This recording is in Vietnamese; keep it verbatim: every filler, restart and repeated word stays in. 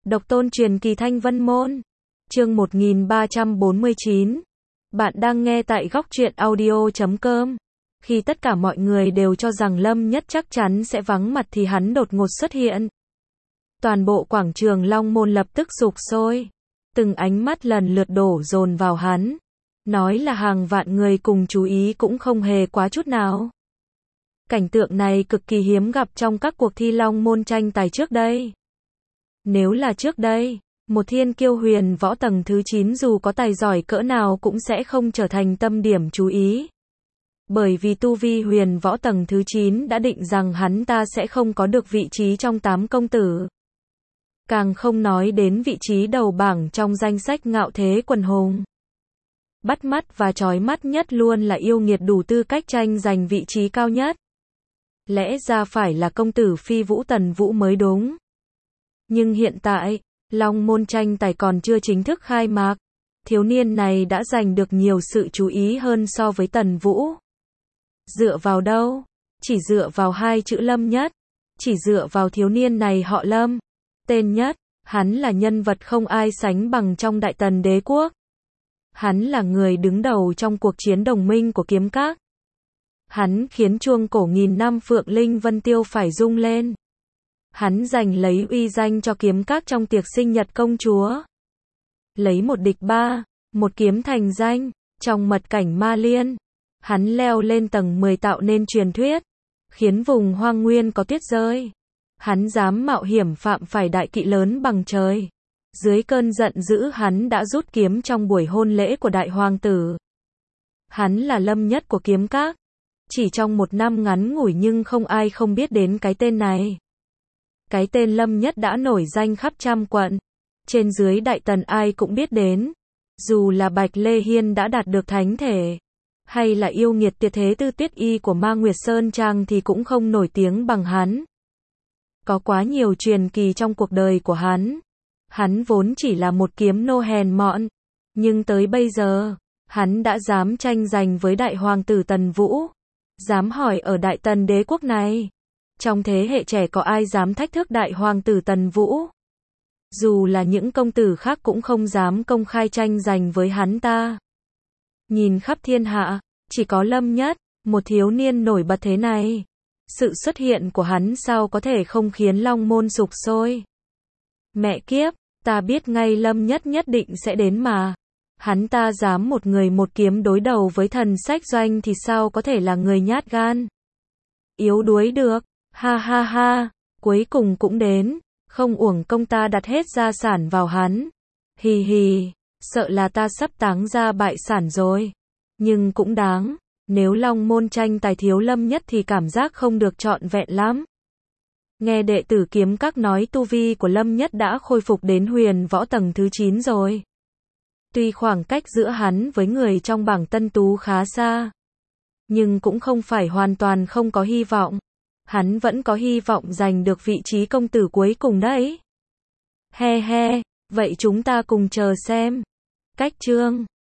Độc tôn truyền kỳ Thanh Vân Môn. Chương một nghìn ba trăm bốn mươi chín. Bạn đang nghe tại góc truyện audio chấm com. Khi tất cả mọi người đều cho rằng Lâm Nhất chắc chắn sẽ vắng mặt thì hắn đột ngột xuất hiện. Toàn bộ quảng trường Long Môn lập tức sục sôi. Từng ánh mắt lần lượt đổ dồn vào hắn. Nói là hàng vạn người cùng chú ý cũng không hề quá chút nào. Cảnh tượng này cực kỳ hiếm gặp trong các cuộc thi Long Môn tranh tài trước đây. Nếu là trước đây, một thiên kiêu huyền võ tầng thứ chín dù có tài giỏi cỡ nào cũng sẽ không trở thành tâm điểm chú ý. Bởi vì tu vi huyền võ tầng thứ chín đã định rằng hắn ta sẽ không có được vị trí trong tám công tử. Càng không nói đến vị trí đầu bảng trong danh sách ngạo thế quần hùng. Bắt mắt và chói mắt nhất luôn là yêu nghiệt đủ tư cách tranh giành vị trí cao nhất. Lẽ ra phải là công tử Phi Vũ Tần Vũ mới đúng. Nhưng hiện tại, Long Môn tranh tài còn chưa chính thức khai mạc. Thiếu niên này đã giành được nhiều sự chú ý hơn so với Tần Vũ. Dựa vào đâu? Chỉ dựa vào hai chữ Lâm Nhất. Chỉ dựa vào thiếu niên này họ Lâm. Tên Nhất, hắn là nhân vật không ai sánh bằng trong Đại Tần đế quốc. Hắn là người đứng đầu trong cuộc chiến đồng minh của kiếm các. Hắn khiến chuông cổ nghìn năm Phượng Linh Vân Tiêu phải rung lên. Hắn giành lấy uy danh cho kiếm các trong tiệc sinh nhật công chúa. Lấy một địch ba, một kiếm thành danh, trong mật cảnh Ma Liên. Hắn leo lên tầng mười tạo nên truyền thuyết, khiến vùng hoang nguyên có tuyết rơi. Hắn dám mạo hiểm phạm phải đại kỵ lớn bằng trời. Dưới cơn giận dữ hắn đã rút kiếm trong buổi hôn lễ của đại hoàng tử. Hắn là Lâm Nhất của kiếm các. Chỉ trong một năm ngắn ngủi nhưng không ai không biết đến cái tên này. Cái tên Lâm Nhất đã nổi danh khắp trăm quận. Trên dưới Đại Tần ai cũng biết đến. Dù là Bạch Lê Hiên đã đạt được thánh thể. Hay là yêu nghiệt tuyệt thế Tư Tuyết Y của Ma Nguyệt Sơn Trang thì cũng không nổi tiếng bằng hắn. Có quá nhiều truyền kỳ trong cuộc đời của hắn. Hắn vốn chỉ là một kiếm nô hèn mọn. Nhưng tới bây giờ, hắn đã dám tranh giành với đại hoàng tử Tần Vũ. Dám hỏi ở Đại Tần đế quốc này. Trong thế hệ trẻ có ai dám thách thức đại hoàng tử Tần Vũ? Dù là những công tử khác cũng không dám công khai tranh giành với hắn ta. Nhìn khắp thiên hạ, chỉ có Lâm Nhất, một thiếu niên nổi bật thế này. Sự xuất hiện của hắn sao có thể không khiến Long Môn sục sôi? Mẹ kiếp, ta biết ngay Lâm Nhất nhất định sẽ đến mà. Hắn ta dám một người một kiếm đối đầu với Thần Sách Doanh thì sao có thể là người nhát gan? Yếu đuối được, ha ha ha, cuối cùng cũng đến, không uổng công ta đặt hết gia sản vào hắn. Hì hì, sợ là ta sắp táng ra bại sản rồi. Nhưng cũng đáng, nếu Long Môn tranh tài thiếu Lâm Nhất thì cảm giác không được trọn vẹn lắm. Nghe đệ tử kiếm các nói tu vi của Lâm Nhất đã khôi phục đến huyền võ tầng thứ chín rồi. Tuy khoảng cách giữa hắn với người trong bảng tân tú khá xa, nhưng cũng không phải hoàn toàn không có hy vọng. Hắn vẫn có hy vọng giành được vị trí công tử cuối cùng đấy. He he, vậy chúng ta cùng chờ xem. Cách chương